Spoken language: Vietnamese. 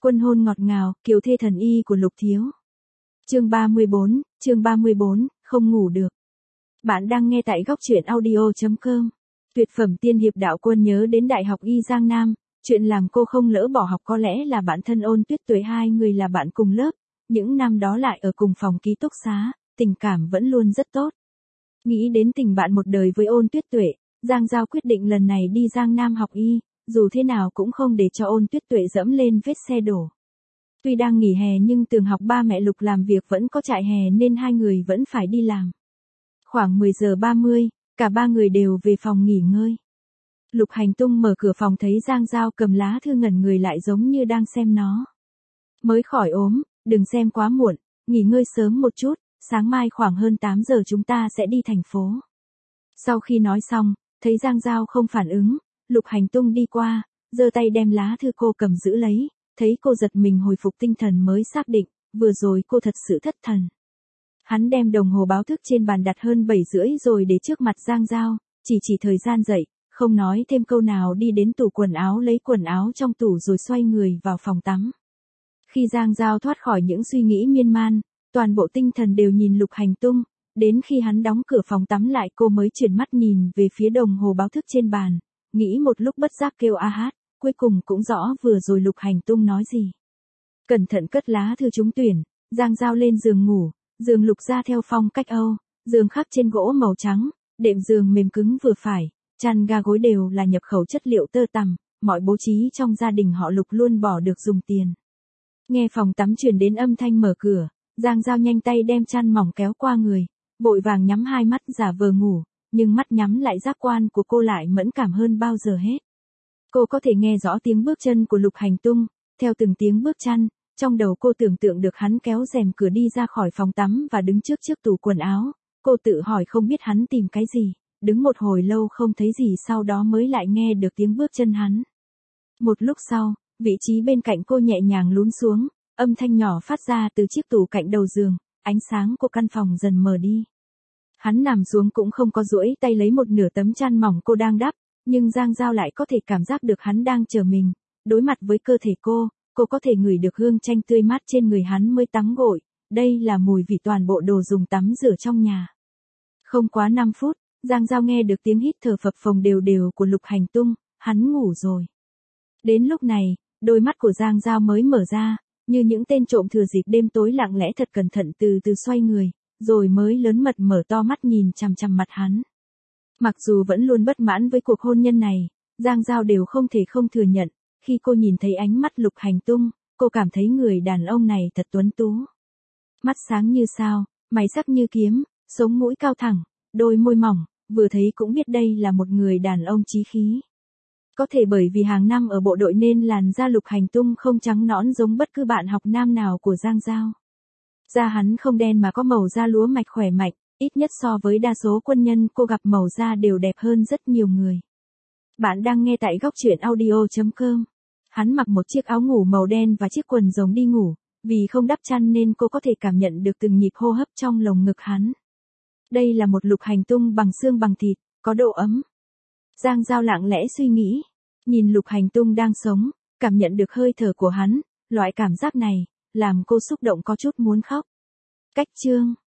Quân hôn ngọt ngào, kiều thê thần y của Lục Thiếu. Chương 34, không ngủ được. Bạn đang nghe tại góc truyện audio.com. Tuyệt phẩm tiên hiệp đạo quân nhớ đến Đại học Y Giang Nam, chuyện làm cô không lỡ bỏ học có lẽ là bạn thân Ôn Tuyết Tuệ, hai người là bạn cùng lớp, những năm đó lại ở cùng phòng ký túc xá, tình cảm vẫn luôn rất tốt. Nghĩ đến tình bạn một đời với Ôn Tuyết Tuệ, Giang Giao quyết định lần này đi Giang Nam học y, dù thế nào cũng không để cho Ôn Tuyết Tuệ dẫm lên vết xe đổ. Tuy đang nghỉ hè nhưng tường học ba mẹ Lục làm việc vẫn có trại hè nên hai người vẫn phải đi làm. Khoảng 10 giờ 30, cả ba người đều về phòng nghỉ ngơi. Lục Hành Tung mở cửa phòng thấy Giang Giao cầm lá thư ngẩn người lại giống như đang xem nó. Mới khỏi ốm, đừng xem quá muộn, nghỉ ngơi sớm một chút, sáng mai khoảng hơn 8 giờ chúng ta sẽ đi thành phố. Sau khi nói xong, thấy Giang Giao không phản ứng, Lục Hành Tung đi qua, giơ tay đem lá thư cô cầm giữ lấy, thấy cô giật mình hồi phục tinh thần mới xác định, vừa rồi cô thật sự thất thần. Hắn đem đồng hồ báo thức trên bàn đặt hơn 7 rưỡi rồi để trước mặt Giang Giao, chỉ thời gian dậy, không nói thêm câu nào đi đến tủ quần áo lấy quần áo trong tủ rồi xoay người vào phòng tắm. Khi Giang Giao thoát khỏi những suy nghĩ miên man, toàn bộ tinh thần đều nhìn Lục Hành Tung, đến khi hắn đóng cửa phòng tắm lại cô mới chuyển mắt nhìn về phía đồng hồ báo thức trên bàn, nghĩ một lúc bất giác kêu a hát, cuối cùng cũng rõ vừa rồi Lục Hành Tung nói gì. Cẩn thận cất lá thư trúng tuyển, Giang Giao lên giường ngủ, giường Lục ra theo phong cách Âu, giường khắc trên gỗ màu trắng, đệm giường mềm cứng vừa phải, chăn ga gối đều là nhập khẩu chất liệu tơ tằm, mọi bố trí trong gia đình họ Lục luôn bỏ được dùng tiền. Nghe phòng tắm truyền đến âm thanh mở cửa, Giang Giao nhanh tay đem chăn mỏng kéo qua người, vội vàng nhắm hai mắt giả vờ ngủ, nhưng mắt nhắm lại giác quan của cô lại mẫn cảm hơn bao giờ hết. Cô có thể nghe rõ tiếng bước chân của Lục Hành Tung, theo từng tiếng bước chân, trong đầu cô tưởng tượng được hắn kéo rèm cửa đi ra khỏi phòng tắm và đứng trước tủ quần áo, cô tự hỏi không biết hắn tìm cái gì, đứng một hồi lâu không thấy gì sau đó mới lại nghe được tiếng bước chân hắn. Một lúc sau, vị trí bên cạnh cô nhẹ nhàng lún xuống, âm thanh nhỏ phát ra từ chiếc tủ cạnh đầu giường, ánh sáng của căn phòng dần mờ đi. Hắn nằm xuống cũng không có duỗi tay lấy một nửa tấm chăn mỏng cô đang đắp, nhưng Giang Giao lại có thể cảm giác được hắn đang chờ mình, đối mặt với cơ thể cô có thể ngửi được hương chanh tươi mát trên người hắn mới tắm gội, đây là mùi vị toàn bộ đồ dùng tắm rửa trong nhà. Không quá 5 phút, Giang Giao nghe được tiếng hít thở phập phồng đều đều của Lục Hành Tung, hắn ngủ rồi. Đến lúc này, đôi mắt của Giang Giao mới mở ra, như những tên trộm thừa dịp đêm tối lặng lẽ thật cẩn thận từ từ xoay người, rồi mới lớn mật mở to mắt nhìn chằm chằm mặt hắn. Mặc dù vẫn luôn bất mãn với cuộc hôn nhân này, Giang Giao đều không thể không thừa nhận, khi cô nhìn thấy ánh mắt Lục Hành Tung, cô cảm thấy người đàn ông này thật tuấn tú. Mắt sáng như sao, mày sắc như kiếm, sống mũi cao thẳng, đôi môi mỏng, vừa thấy cũng biết đây là một người đàn ông chí khí. Có thể bởi vì hàng năm ở bộ đội nên làn da Lục Hành Tung không trắng nõn giống bất cứ bạn học nam nào của Giang Giao. Da hắn không đen mà có màu da lúa mạch khỏe mạnh, ít nhất so với đa số quân nhân cô gặp màu da đều đẹp hơn rất nhiều người. Bạn đang nghe tại góc truyện audio.com. Hắn mặc một chiếc áo ngủ màu đen và chiếc quần rồng đi ngủ, vì không đắp chăn nên cô có thể cảm nhận được từng nhịp hô hấp trong lồng ngực hắn. Đây là một Lục Hành Tung bằng xương bằng thịt, có độ ấm. Giang Giao lặng lẽ suy nghĩ, nhìn Lục Hành Tung đang sống, cảm nhận được hơi thở của hắn, loại cảm giác này làm cô xúc động có chút muốn khóc. Cách chương